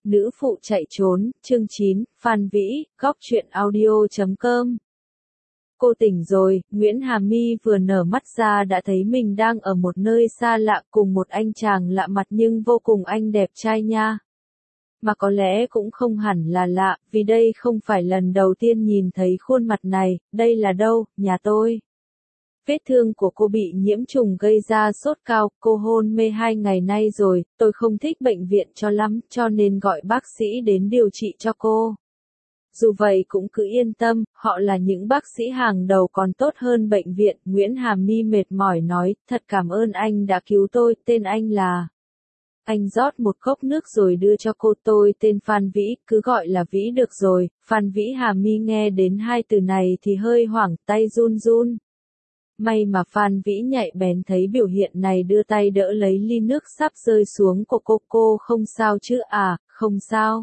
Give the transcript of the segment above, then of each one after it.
Nữ phụ chạy trốn, chương 9, Phan Vĩ, góc truyện audio.com. Cô tỉnh rồi, Nguyễn Hà My vừa nở mắt ra đã thấy mình đang ở một nơi xa lạ cùng một anh chàng lạ mặt nhưng vô cùng anh đẹp trai nha. Mà có lẽ cũng không hẳn là lạ, vì đây không phải lần đầu tiên nhìn thấy khuôn mặt này, đây là đâu, nhà tôi. Vết thương của cô bị nhiễm trùng gây ra sốt cao, cô hôn mê 2 ngày nay rồi, tôi không thích bệnh viện cho lắm, cho nên gọi bác sĩ đến điều trị cho cô. Dù vậy cũng cứ yên tâm, họ là những bác sĩ hàng đầu còn tốt hơn bệnh viện, Nguyễn Hà My mệt mỏi nói, thật cảm ơn anh đã cứu tôi, tên anh là... Anh rót một cốc nước rồi đưa cho cô, tôi tên Phan Vĩ, cứ gọi là Vĩ được rồi. Phan Vĩ. Hà My nghe đến hai từ này thì hơi hoảng, tay run run. May mà Phan Vĩ nhạy bén thấy biểu hiện này đưa tay đỡ lấy ly nước sắp rơi xuống của cô không sao chứ à, không sao.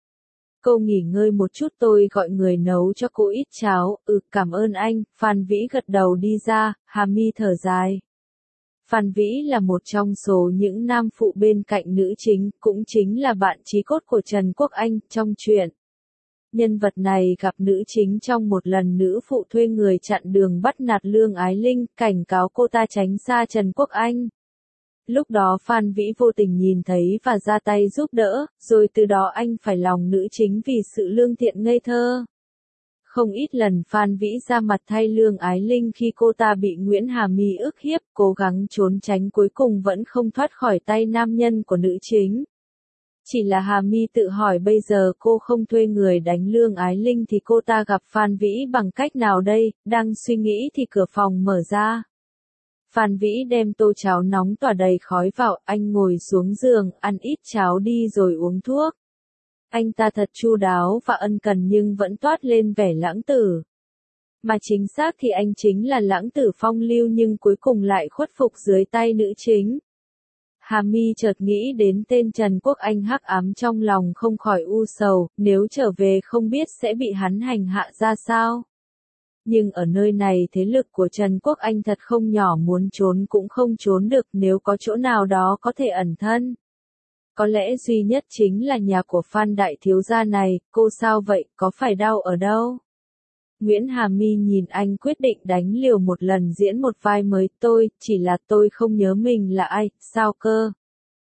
Cô nghỉ ngơi một chút, tôi gọi người nấu cho cô ít cháo, cảm ơn anh, Phan Vĩ gật đầu đi ra, Hà My thở dài. Phan Vĩ là một trong số những nam phụ bên cạnh nữ chính, cũng chính là bạn chí cốt của Trần Quốc Anh trong truyện. Nhân vật này gặp nữ chính trong một lần nữ phụ thuê người chặn đường bắt nạt Lương Ái Linh, cảnh cáo cô ta tránh xa Trần Quốc Anh. Lúc đó Phan Vĩ vô tình nhìn thấy và ra tay giúp đỡ, rồi từ đó anh phải lòng nữ chính vì sự lương thiện ngây thơ. Không ít lần Phan Vĩ ra mặt thay Lương Ái Linh khi cô ta bị Nguyễn Hà My ức hiếp, cố gắng trốn tránh cuối cùng vẫn không thoát khỏi tay nam nhân của nữ chính. Chỉ là Hà My tự hỏi bây giờ cô không thuê người đánh Lương Ái Linh thì cô ta gặp Phan Vĩ bằng cách nào đây, đang suy nghĩ thì cửa phòng mở ra. Phan Vĩ đem tô cháo nóng tỏa đầy khói vào, anh ngồi xuống giường, ăn ít cháo đi rồi uống thuốc. Anh ta thật chu đáo và ân cần nhưng vẫn toát lên vẻ lãng tử. Mà chính xác thì anh chính là lãng tử phong lưu nhưng cuối cùng lại khuất phục dưới tay nữ chính. Hà My chợt nghĩ đến tên Trần Quốc Anh hắc ám trong lòng không khỏi u sầu, nếu trở về không biết sẽ bị hắn hành hạ ra sao. Nhưng ở nơi này thế lực của Trần Quốc Anh thật không nhỏ, muốn trốn cũng không trốn được, nếu có chỗ nào đó có thể ẩn thân. Có lẽ duy nhất chính là nhà của Phan đại thiếu gia này, cô sao vậy, có phải đau ở đâu? Nguyễn Hà My nhìn anh quyết định đánh liều một lần diễn một vai mới, tôi không nhớ mình là ai, sao cơ?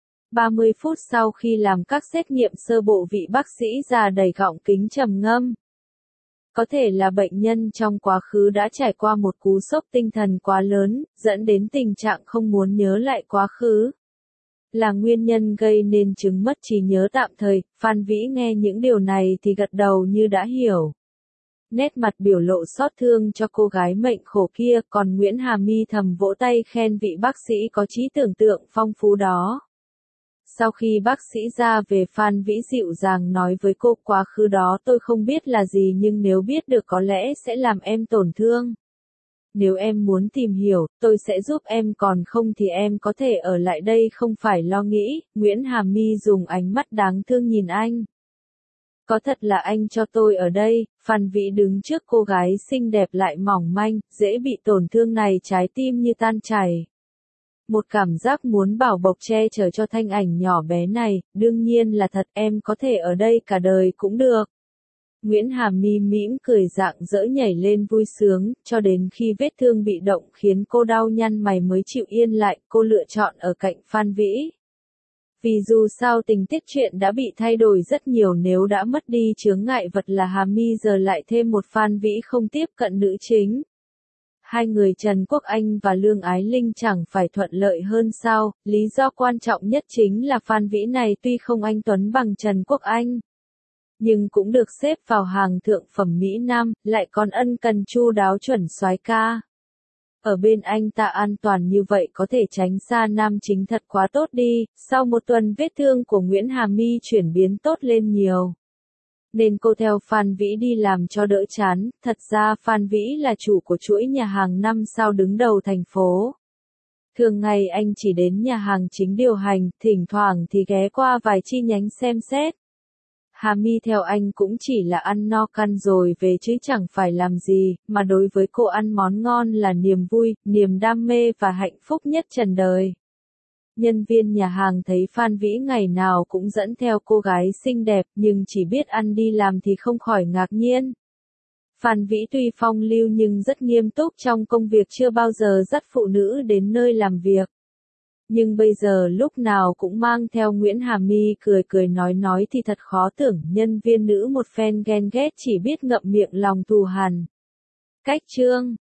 30 phút sau khi làm các xét nghiệm sơ bộ vị bác sĩ già đầy gọng kính trầm ngâm. Có thể là bệnh nhân trong quá khứ đã trải qua một cú sốc tinh thần quá lớn, dẫn đến tình trạng không muốn nhớ lại quá khứ. Là nguyên nhân gây nên chứng mất trí nhớ tạm thời, Phan Vĩ nghe những điều này thì gật đầu như đã hiểu. Nét mặt biểu lộ xót thương cho cô gái mệnh khổ kia, còn Nguyễn Hà My thầm vỗ tay khen vị bác sĩ có trí tưởng tượng phong phú đó. Sau khi bác sĩ ra về, Phan Vĩ dịu dàng nói với cô, quá khứ đó tôi không biết là gì nhưng nếu biết được có lẽ sẽ làm em tổn thương. Nếu em muốn tìm hiểu, tôi sẽ giúp em, còn không thì em có thể ở lại đây không phải lo nghĩ. Nguyễn Hà My dùng ánh mắt đáng thương nhìn anh. Có thật là anh cho tôi ở đây, Phan Vĩ đứng trước cô gái xinh đẹp lại mỏng manh, dễ bị tổn thương này, trái tim như tan chảy. Một cảm giác muốn bảo bọc che chở cho thanh ảnh nhỏ bé này, đương nhiên là thật, em có thể ở đây cả đời cũng được. Nguyễn Hà My mỉm cười rạng rỡ nhảy lên vui sướng, cho đến khi vết thương bị động khiến cô đau nhăn mày mới chịu yên lại, cô lựa chọn ở cạnh Phan Vĩ. Vì dù sao tình tiết truyện đã bị thay đổi rất nhiều, nếu đã mất đi chướng ngại vật là Hà My giờ lại thêm một Phan Vĩ không tiếp cận nữ chính. Hai người Trần Quốc Anh và Lương Ái Linh chẳng phải thuận lợi hơn sao, lý do quan trọng nhất chính là Phan Vĩ này tuy không anh tuấn bằng Trần Quốc Anh, nhưng cũng được xếp vào hàng thượng phẩm Mỹ Nam, lại còn ân cần chu đáo chuẩn soái ca. Ở bên anh ta an toàn như vậy có thể tránh xa nam chính thật quá tốt đi, sau một tuần vết thương của Nguyễn Hà My chuyển biến tốt lên nhiều. Nên cô theo Phan Vĩ đi làm cho đỡ chán, thật ra Phan Vĩ là chủ của chuỗi nhà hàng 5 sao đứng đầu thành phố. Thường ngày anh chỉ đến nhà hàng chính điều hành, thỉnh thoảng thì ghé qua vài chi nhánh xem xét. Hà My theo anh cũng chỉ là ăn no căn rồi về chứ chẳng phải làm gì, mà đối với cô ăn món ngon là niềm vui, niềm đam mê và hạnh phúc nhất trần đời. Nhân viên nhà hàng thấy Phan Vĩ ngày nào cũng dẫn theo cô gái xinh đẹp nhưng chỉ biết ăn đi làm thì không khỏi ngạc nhiên. Phan Vĩ tuy phong lưu nhưng rất nghiêm túc trong công việc, chưa bao giờ dắt phụ nữ đến nơi làm việc. Nhưng bây giờ lúc nào cũng mang theo Nguyễn Hà My cười cười nói thì thật khó tưởng nhân viên nữ một phen ghen ghét chỉ biết ngậm miệng lòng thù hằn. Cách chương